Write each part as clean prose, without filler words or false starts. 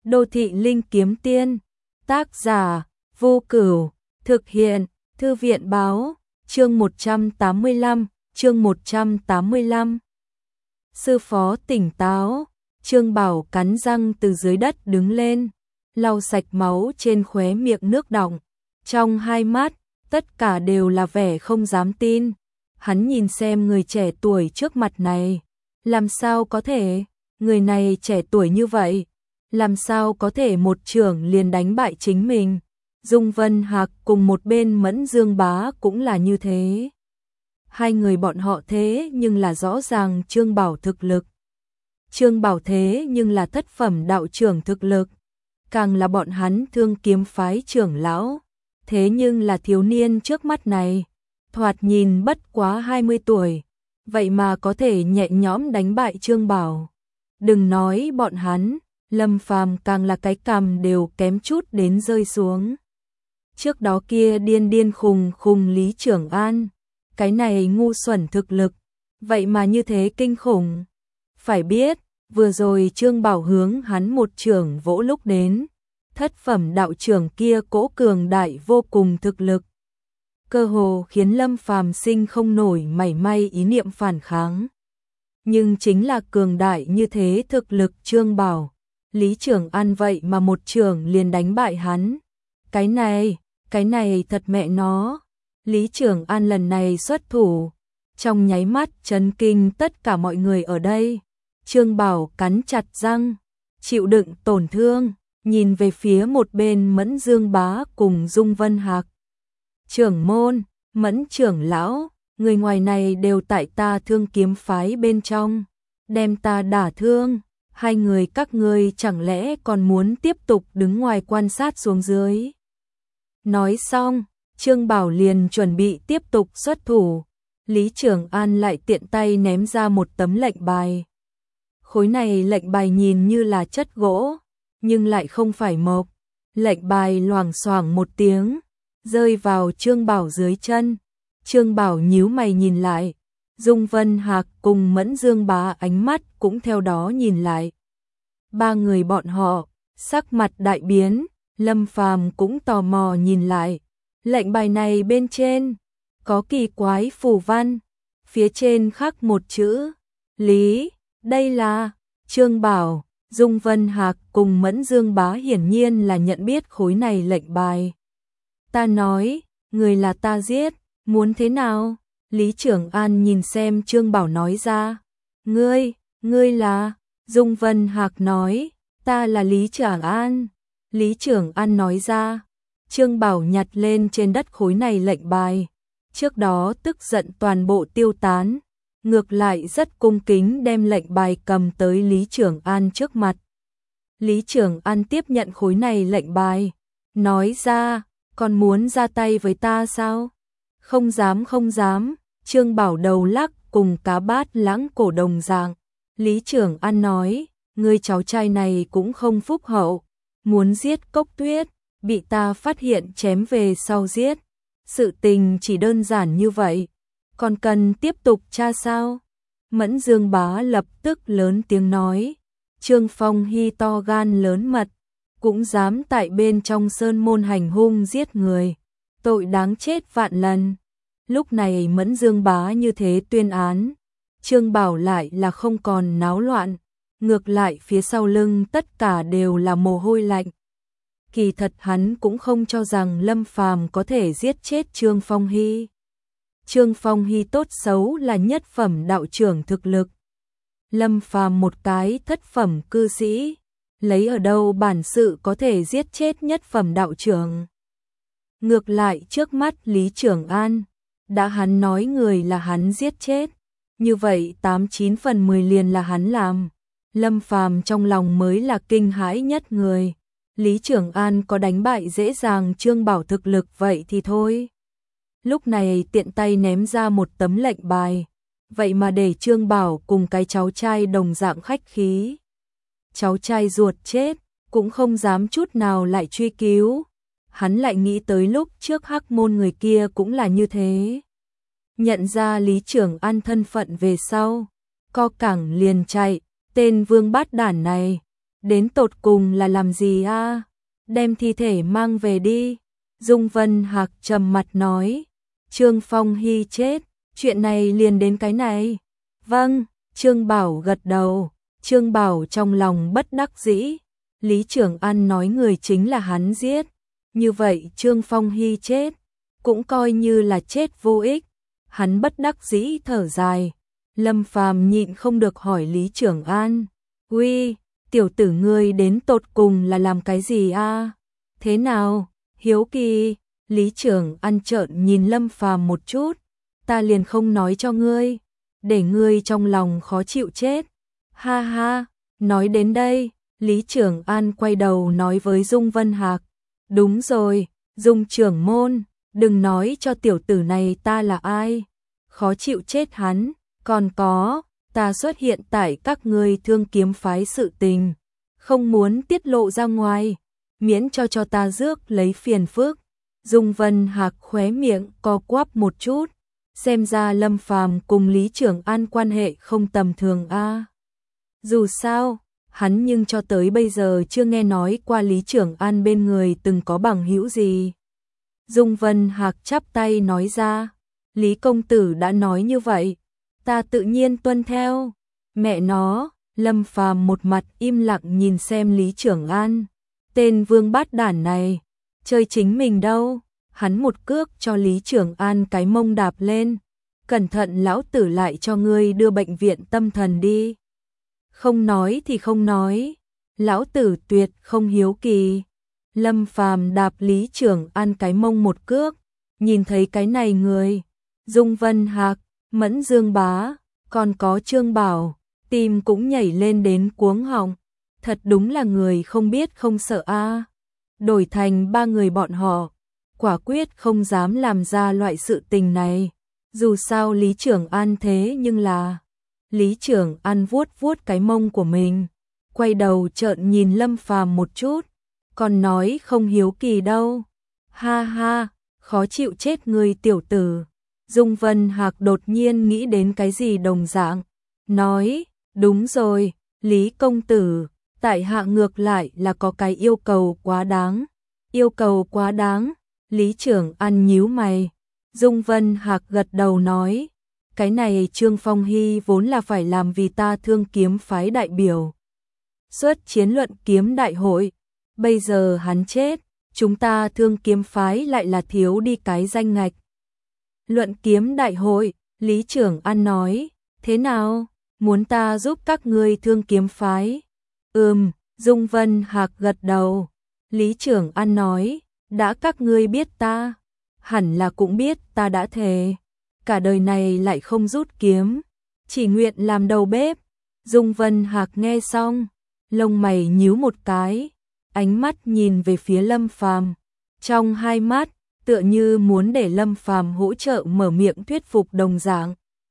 Đô thị linh kiếm tiên, tác giả, Vô Cửu, thực hiện, Thư viện báo, chương 185, chương 185. Sư phó tỉnh táo, Trương Bảo cắn răng từ dưới đất đứng lên, lau sạch máu trên khóe miệng nước đọng. Trong hai mắt, tất cả đều là vẻ không dám tin. Hắn nhìn xem người trẻ tuổi trước mặt này, làm sao có thể, người này trẻ tuổi như vậy, làm sao có thể một chưởng liền đánh bại chính mình. Dung Vân Hạc cùng một bên Mẫn Dương Bá cũng là như thế. Hai người bọn họ thế nhưng là rõ ràng Trương Bảo thực lực. Trương Bảo thế nhưng là thất phẩm đạo trưởng thực lực, càng là bọn hắn Thương Kiếm phái trưởng lão. Thế nhưng là thiếu niên trước mắt này, thoạt nhìn bất quá 20 tuổi, vậy mà có thể nhẹ nhõm đánh bại Trương Bảo. Đừng nói bọn hắn, Lâm Phàm càng là cái cằm đều kém chút đến rơi xuống. Trước đó kia điên điên khùng khùng Lý Trưởng An, cái này ngu xuẩn thực lực, vậy mà như thế kinh khủng. Phải biết, vừa rồi Trương Bảo hướng hắn một chưởng vỗ lúc đến, thất phẩm đạo trưởng kia cỗ cường đại vô cùng thực lực, cơ hồ khiến Lâm Phàm sinh không nổi mảy may ý niệm phản kháng. Nhưng chính là cường đại như thế thực lực Trương Bảo, Lý Trưởng An vậy mà một chưởng liền đánh bại hắn. Cái này thật mẹ nó. Lý Trưởng An lần này xuất thủ, trong nháy mắt chấn kinh tất cả mọi người ở đây. Trương Bảo cắn chặt răng, chịu đựng tổn thương, nhìn về phía một bên Mẫn Dương Bá cùng Dung Vân Hạc. Trưởng môn, Mẫn trưởng lão, người ngoài này đều tại ta Thương Kiếm phái bên trong, đem ta đả thương. Hai người các ngươi chẳng lẽ còn muốn tiếp tục đứng ngoài quan sát xuống dưới. Nói xong, Trương Bảo liền chuẩn bị tiếp tục xuất thủ. Lý Trưởng An lại tiện tay ném ra một tấm lệnh bài. Khối này lệnh bài nhìn như là chất gỗ, nhưng lại không phải mộc. Lệnh bài loảng xoảng một tiếng, rơi vào Trương Bảo dưới chân. Trương Bảo nhíu mày nhìn lại, Dung Vân Hạc cùng Mẫn Dương Bá ánh mắt cũng theo đó nhìn lại. Ba người bọn họ, sắc mặt đại biến, Lâm Phàm cũng tò mò nhìn lại. Lệnh bài này bên trên có kỳ quái phù văn, phía trên khắc một chữ Lý. Đây là Trương Bảo. Dung Vân Hạc cùng Mẫn Dương Bá hiển nhiên là nhận biết khối này lệnh bài. Ta nói, người là ta giết, muốn thế nào? Lý Trưởng An nhìn xem Trương Bảo nói ra. Ngươi là? Dung Vân Hạc nói, ta là Lý Trưởng An. Lý Trưởng An nói ra. Trương Bảo nhặt lên trên đất khối này lệnh bài, trước đó tức giận toàn bộ tiêu tán, ngược lại rất cung kính đem lệnh bài cầm tới Lý Trưởng An trước mặt. Lý Trưởng An tiếp nhận khối này lệnh bài, nói ra, còn muốn ra tay với ta sao? Không dám, Trương Bảo đầu lắc cùng cá bát lãng cổ đồng dạng. Lý Trưởng An nói, ngươi cháu trai này cũng không phúc hậu, muốn giết Cốc Tuyết, bị ta phát hiện chém về sau giết. Sự tình chỉ đơn giản như vậy, còn cần tiếp tục tra sao? Mẫn Dương Bá lập tức lớn tiếng nói, Trương Phong Hy to gan lớn mật, cũng dám tại bên trong sơn môn hành hung giết người, tội đáng chết vạn lần. Lúc này Mẫn Dương Bá như thế tuyên án, Trương Bảo lại là không còn náo loạn, ngược lại phía sau lưng tất cả đều là mồ hôi lạnh. Kỳ thật hắn cũng không cho rằng Lâm Phàm có thể giết chết Trương Phong Hy. Trương Phong Hy tốt xấu là nhất phẩm đạo trưởng thực lực. Lâm Phàm một cái thất phẩm cư sĩ, lấy ở đâu bản sự có thể giết chết nhất phẩm đạo trưởng. Ngược lại trước mắt Lý Trưởng An, đã hắn nói người là hắn giết chết, như vậy 89 phần 10 liền là hắn làm. Lâm Phàm trong lòng mới là kinh hãi nhất người. Lý Trưởng An có đánh bại dễ dàng Trương Bảo thực lực vậy thì thôi. Lúc này tiện tay ném ra một tấm lệnh bài, vậy mà để Trương Bảo cùng cái cháu trai đồng dạng khách khí. Cháu trai ruột chết, cũng không dám chút nào lại truy cứu. Hắn lại nghĩ tới lúc trước Hắc Môn người kia cũng là như thế. Nhận ra Lý Trưởng An thân phận về sau, co cẳng liền chạy, tên vương bát đản này, đến tột cùng là làm gì a? Đem thi thể mang về đi. Dung Vân Hạc trầm mặt nói, Trương Phong Hy chết, chuyện này liền đến cái này. Vâng, Trương Bảo gật đầu, Trương Bảo trong lòng bất đắc dĩ. Lý Trường An nói người chính là hắn giết, như vậy Trương Phong Hy chết, cũng coi như là chết vô ích. Hắn bất đắc dĩ thở dài. Lâm Phàm nhịn không được hỏi Lý Trường An, uy, tiểu tử ngươi đến tột cùng là làm cái gì a? Thế nào? Hiếu kỳ. Lý Trường An trợn nhìn Lâm Phàm một chút, ta liền không nói cho ngươi, để ngươi trong lòng khó chịu chết. Ha ha, nói đến đây, Lý Trường An quay đầu nói với Dung Vân Hạc, đúng rồi, Dung trưởng môn, đừng nói cho tiểu tử này ta là ai, khó chịu chết hắn, còn có, ta xuất hiện tại các ngươi Thương Kiếm phái sự tình, không muốn tiết lộ ra ngoài, miễn cho ta rước lấy phiền phức. Dung Vân Hạc khóe miệng co quắp một chút, xem ra Lâm Phàm cùng Lý Trường An quan hệ không tầm thường a. Dù sao, hắn nhưng cho tới bây giờ chưa nghe nói qua Lý Trường An bên người từng có bằng hữu gì. Dung Vân Hạc chắp tay nói ra, Lý công tử đã nói như vậy, ta tự nhiên tuân theo. Mẹ nó, Lâm Phàm một mặt im lặng nhìn xem Lý Trường An, tên vương bát đản này, chơi chính mình đâu. Hắn một cước cho Lý Trường An cái mông đạp lên, cẩn thận lão tử lại cho ngươi đưa bệnh viện tâm thần đi. Không nói thì không nói, lão tử tuyệt không hiếu kỳ. Lâm Phàm đạp Lý Trường An cái mông một cước, nhìn thấy cái này người, Dung Vân Hạc, Mẫn Dương Bá, còn có Trương Bảo, tim cũng nhảy lên đến cuống họng, thật đúng là người không biết không sợ a. Đổi thành ba người bọn họ, quả quyết không dám làm ra loại sự tình này. Dù sao Lý Trường An thế nhưng là... Lý Trường An vuốt vuốt cái mông của mình, quay đầu trợn nhìn Lâm Phàm một chút, còn nói không hiếu kỳ đâu. Ha ha, khó chịu chết người tiểu tử. Dung Vân Hạc đột nhiên nghĩ đến cái gì đồng dạng, nói, đúng rồi, Lý công tử, tại hạ ngược lại là có cái yêu cầu quá đáng. Yêu cầu quá đáng? Lý Trường An nhíu mày. Dung Vân Hạc gật đầu nói, cái này Trương Phong Hy vốn là phải làm vì ta Thương Kiếm phái đại biểu xuất chiến luận kiếm đại hội, bây giờ hắn chết, chúng ta Thương Kiếm phái lại là thiếu đi cái danh ngạch. Luận kiếm đại hội, Lý Trường An nói, thế nào, muốn ta giúp các ngươi Thương Kiếm phái? Dung Vân Hạc gật đầu. Lý Trường An nói, đã các ngươi biết ta, hẳn là cũng biết ta đã thề, cả đời này lại không rút kiếm, chỉ nguyện làm đầu bếp. Dung Vân Hạc nghe xong, lông mày nhíu một cái, ánh mắt nhìn về phía Lâm Phàm, trong hai mắt tựa như muốn để Lâm Phàm hỗ trợ mở miệng thuyết phục đồng dạng.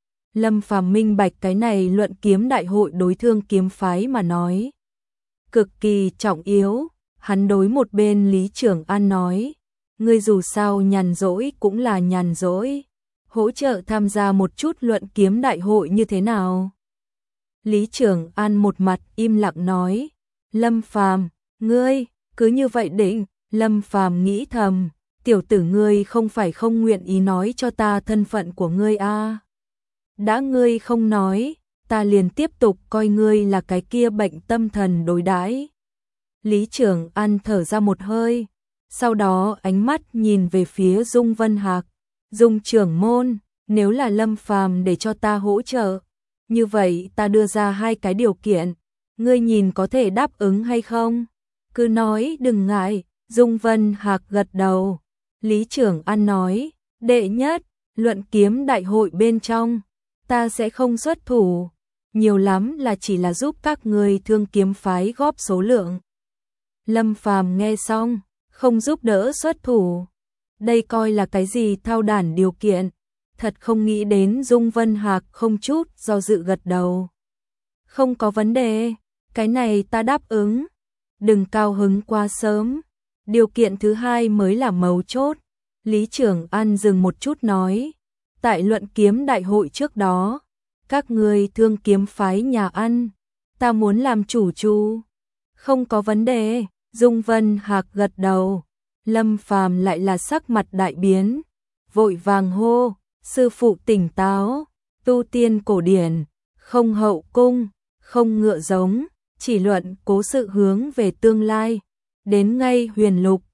Lâm Phàm minh bạch cái này luận kiếm đại hội đối Thương Kiếm phái mà nói cực kỳ trọng yếu. Hắn đối một bên Lý Trường An nói, ngươi dù sao nhàn rỗi cũng là nhàn rỗi, hỗ trợ tham gia một chút luận kiếm đại hội như thế nào? Lý Trường An một mặt im lặng nói, Lâm Phàm, ngươi cứ như vậy định? Lâm Phàm nghĩ thầm, tiểu tử ngươi không phải không nguyện ý nói cho ta thân phận của ngươi a? Đã ngươi không nói, ta liền tiếp tục coi ngươi là cái kia bệnh tâm thần đối đãi. Lý Trường An thở ra một hơi, sau đó ánh mắt nhìn về phía Dung Vân Hạc, Dung trưởng môn, nếu là Lâm Phàm để cho ta hỗ trợ, như vậy ta đưa ra hai cái điều kiện, ngươi nhìn có thể đáp ứng hay không? Cứ nói đừng ngại. Dung Vân Hạc gật đầu. Lý Trường An nói, đệ nhất, luận kiếm đại hội bên trong, ta sẽ không xuất thủ, nhiều lắm là chỉ là giúp các ngươi Thương Kiếm phái góp số lượng. Lâm Phàm nghe xong, không giúp đỡ xuất thủ. Đây coi là cái gì thao đản điều kiện, thật không nghĩ đến. Dung Vân Hạc không chút do dự gật đầu. Không có vấn đề, cái này ta đáp ứng. Đừng cao hứng quá sớm, điều kiện thứ hai mới là mấu chốt. Lý Trường An dừng một chút nói, tại luận kiếm đại hội trước đó, các ngươi Thương Kiếm phái nhà ăn, ta muốn làm chủ chu. Không có vấn đề, Dung Vân Hạc gật đầu. Lâm Phàm lại là sắc mặt đại biến, vội vàng hô, sư phụ tỉnh táo, tu tiên cổ điển, không hậu cung, không ngựa giống, chỉ luận cố sự hướng về tương lai, đến ngay huyền lục,